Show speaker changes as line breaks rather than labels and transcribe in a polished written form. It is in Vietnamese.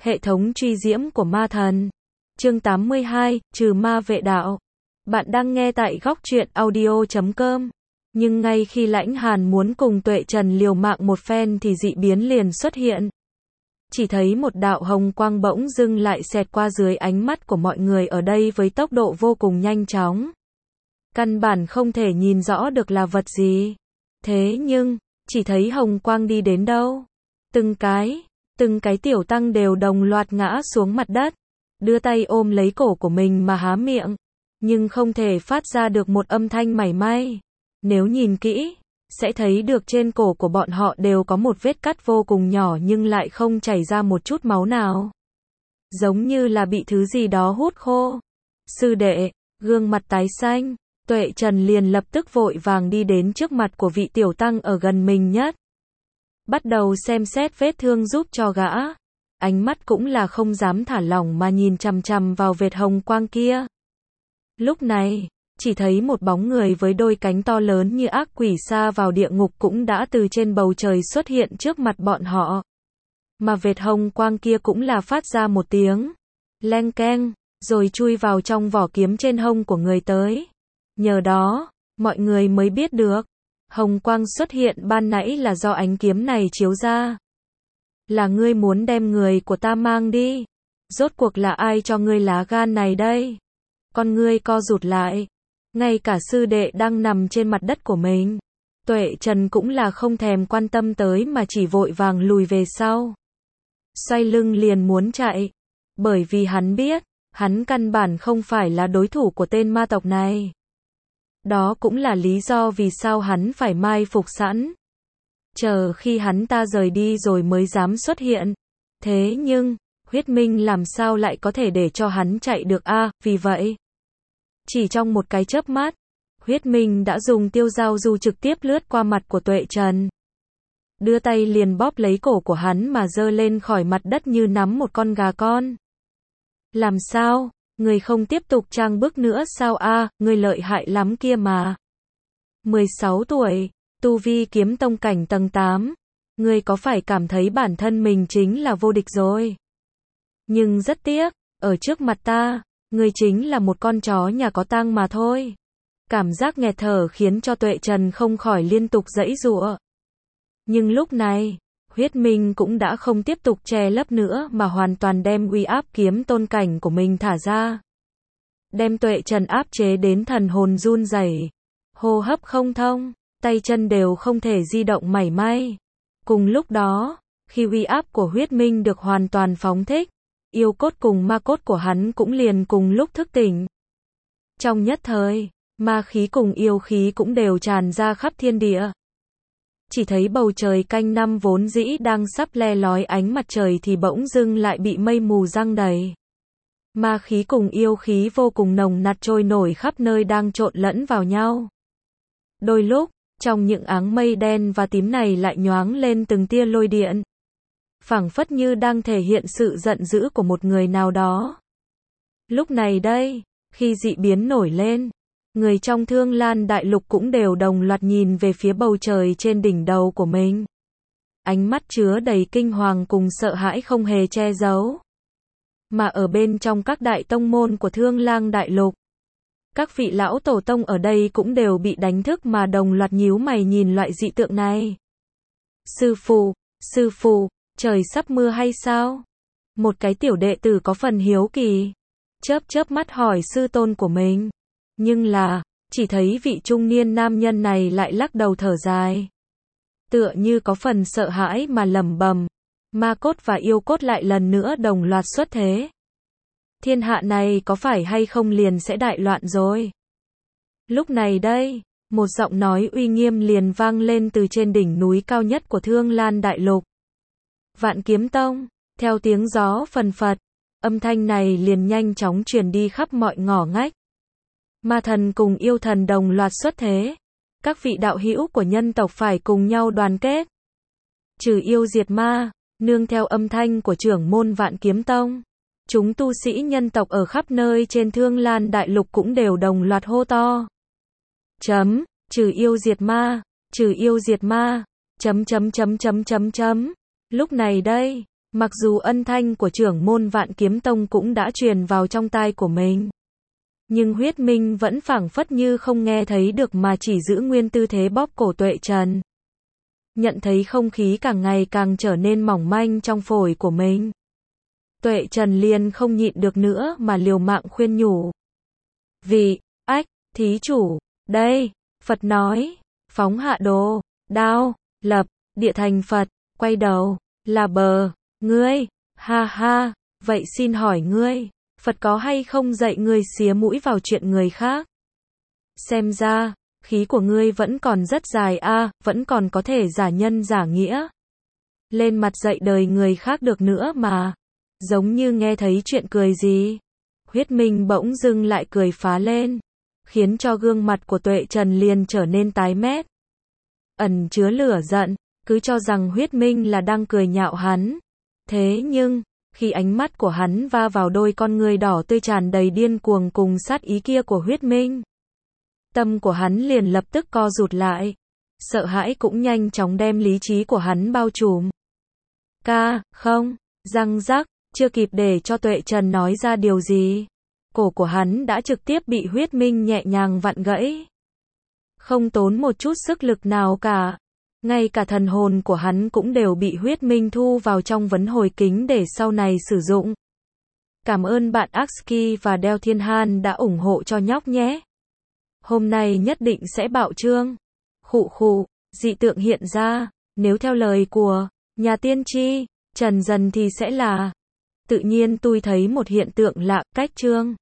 Hệ thống truy diễm của ma thần. Chương 82, trừ ma vệ đạo. Bạn đang nghe tại góc truyện audio.com. Nhưng ngay khi Lãnh Hàn muốn cùng Tuệ Trần liều mạng một phen thì dị biến liền xuất hiện. Chỉ thấy một đạo hồng quang bỗng dưng lại xẹt qua dưới ánh mắt của mọi người ở đây với tốc độ vô cùng nhanh chóng. Căn bản không thể nhìn rõ được là vật gì. Thế nhưng, chỉ thấy hồng quang đi đến đâu. Từng cái tiểu tăng đều đồng loạt ngã xuống mặt đất. Đưa tay ôm lấy cổ của mình mà há miệng. Nhưng không thể phát ra được một âm thanh mảy may. Nếu nhìn kỹ, sẽ thấy được trên cổ của bọn họ đều có một vết cắt vô cùng nhỏ nhưng lại không chảy ra một chút máu nào. Giống như là bị thứ gì đó hút khô. Sư đệ, gương mặt tái xanh, Tuệ Trần liền lập tức vội vàng đi đến trước mặt của vị tiểu tăng ở gần mình nhất. Bắt đầu xem xét vết thương giúp cho gã. Ánh mắt cũng là không dám thả lỏng mà nhìn chằm chằm vào vệt hồng quang kia. Lúc này, chỉ thấy một bóng người với đôi cánh to lớn như ác quỷ sa vào địa ngục cũng đã từ trên bầu trời xuất hiện trước mặt bọn họ. Mà vệt hồng quang kia cũng là phát ra một tiếng leng keng, rồi chui vào trong vỏ kiếm trên hông của người tới. Nhờ đó, mọi người mới biết được, hồng quang xuất hiện ban nãy là do ánh kiếm này chiếu ra. Là ngươi muốn đem người của ta mang đi? Rốt cuộc là ai cho ngươi lá gan này đây? Con ngươi co rụt lại. Ngay cả sư đệ đang nằm trên mặt đất của mình. Tuệ Trần cũng là không thèm quan tâm tới mà chỉ vội vàng lùi về sau. Xoay lưng liền muốn chạy. Bởi vì hắn biết, hắn căn bản không phải là đối thủ của tên ma tộc này. Đó cũng là lý do vì sao hắn phải mai phục sẵn. Chờ khi hắn ta rời đi rồi mới dám xuất hiện. Thế nhưng, huyết minh làm sao lại có thể để cho hắn chạy được vì vậy. Chỉ trong một cái chớp mắt, huyết minh đã dùng tiêu giao du trực tiếp lướt qua mặt của Tuệ Trần. Đưa tay liền bóp lấy cổ của hắn mà giơ lên khỏi mặt đất như nắm một con gà con. Làm sao? Người không tiếp tục trang bức nữa sao người lợi hại lắm kia mà. 16 tuổi, tu vi kiếm tông cảnh tầng 8. Người có phải cảm thấy bản thân mình chính là vô địch rồi? Nhưng rất tiếc, ở trước mặt ta, người chính là một con chó nhà có tang mà thôi. Cảm giác nghẹt thở khiến cho Tuệ Trần không khỏi liên tục giãy giụa. Nhưng lúc này, huyết minh cũng đã không tiếp tục che lấp nữa mà hoàn toàn đem uy áp kiếm tôn cảnh của mình thả ra. Đem Tuệ Trần áp chế đến thần hồn run rẩy, hô hấp không thông, tay chân đều không thể di động mảy may. Cùng lúc đó, khi uy áp của huyết minh được hoàn toàn phóng thích, yêu cốt cùng ma cốt của hắn cũng liền cùng lúc thức tỉnh. Trong nhất thời, ma khí cùng yêu khí cũng đều tràn ra khắp thiên địa. Chỉ thấy bầu trời canh năm vốn dĩ đang sắp le lói ánh mặt trời thì bỗng dưng lại bị mây mù giăng đầy. Ma khí cùng yêu khí vô cùng nồng nặc trôi nổi khắp nơi đang trộn lẫn vào nhau. Đôi lúc, trong những áng mây đen và tím này lại nhoáng lên từng tia lôi điện. Phảng phất như đang thể hiện sự giận dữ của một người nào đó. Lúc này đây, khi dị biến nổi lên, người trong Thương Lan Đại Lục cũng đều đồng loạt nhìn về phía bầu trời trên đỉnh đầu của mình. Ánh mắt chứa đầy kinh hoàng cùng sợ hãi không hề che giấu. Mà ở bên trong các đại tông môn của Thương Lan Đại Lục, các vị lão tổ tông ở đây cũng đều bị đánh thức mà đồng loạt nhíu mày nhìn loại dị tượng này. Sư phụ, trời sắp mưa hay sao? Một cái tiểu đệ tử có phần hiếu kỳ, chớp mắt hỏi sư tôn của mình. Nhưng là, chỉ thấy vị trung niên nam nhân này lại lắc đầu thở dài. Tựa như có phần sợ hãi mà lẩm bẩm, ma cốt và yêu cốt lại lần nữa đồng loạt xuất thế. Thiên hạ này có phải hay không liền sẽ đại loạn rồi. Lúc này đây, một giọng nói uy nghiêm liền vang lên từ trên đỉnh núi cao nhất của Thương Lan Đại Lục. Vạn Kiếm Tông, theo tiếng gió phần phật, âm thanh này liền nhanh chóng truyền đi khắp mọi ngõ ngách. Ma thần cùng yêu thần đồng loạt xuất thế. Các vị đạo hữu của nhân tộc phải cùng nhau đoàn kết. Trừ yêu diệt ma, nương theo âm thanh của trưởng môn Vạn Kiếm Tông. Chúng tu sĩ nhân tộc ở khắp nơi trên Thương Lan Đại Lục cũng đều đồng loạt hô to. Trừ yêu diệt ma, trừ yêu diệt ma, Lúc này đây, Mặc dù ân thanh của trưởng môn Vạn Kiếm Tông cũng đã truyền vào trong tai của mình, nhưng Huyết Minh vẫn phảng phất như không nghe thấy được mà chỉ giữ nguyên tư thế bóp cổ Tuệ Trần. Nhận thấy không khí càng ngày càng trở nên mỏng manh trong phổi của mình, Tuệ Trần liền không nhịn được nữa mà liều mạng khuyên nhủ. Thí chủ, đây, Phật nói, phóng hạ đồ, đao, lập, địa thành Phật, quay đầu, là bờ, ngươi, ha ha, vậy xin hỏi ngươi, Phật có hay không dạy ngươi xía mũi vào chuyện người khác? Xem ra, khí của ngươi vẫn còn rất dài vẫn còn có thể giả nhân giả nghĩa. Lên mặt dạy đời người khác được nữa mà. Giống như nghe thấy chuyện cười gì. Huyết Minh bỗng dưng lại cười phá lên, khiến cho gương mặt của Tuệ Trần liền trở nên tái mét. Ẩn chứa lửa giận, cứ cho rằng Huyết Minh là đang cười nhạo hắn. Thế nhưng, khi ánh mắt của hắn va vào đôi con ngươi đỏ tươi tràn đầy điên cuồng cùng sát ý kia của Huyết Minh, tâm của hắn liền lập tức co rụt lại. Sợ hãi cũng nhanh chóng đem lý trí của hắn bao trùm. Không, răng rắc, chưa kịp để cho Tuệ Trần nói ra điều gì, cổ của hắn đã trực tiếp bị Huyết Minh nhẹ nhàng vặn gãy. Không tốn một chút sức lực nào cả. Ngay cả thần hồn của hắn cũng đều bị Huyết Minh thu vào trong vấn hồi kính để sau này sử dụng. Cảm ơn bạn Aksky và Đeo Thiên Han đã ủng hộ cho nhóc nhé. Hôm nay nhất định sẽ bạo trương. Dị tượng hiện ra, nếu theo lời của nhà tiên tri Trần Dần thì sẽ là. Tự nhiên tôi thấy một hiện tượng lạ, cách trương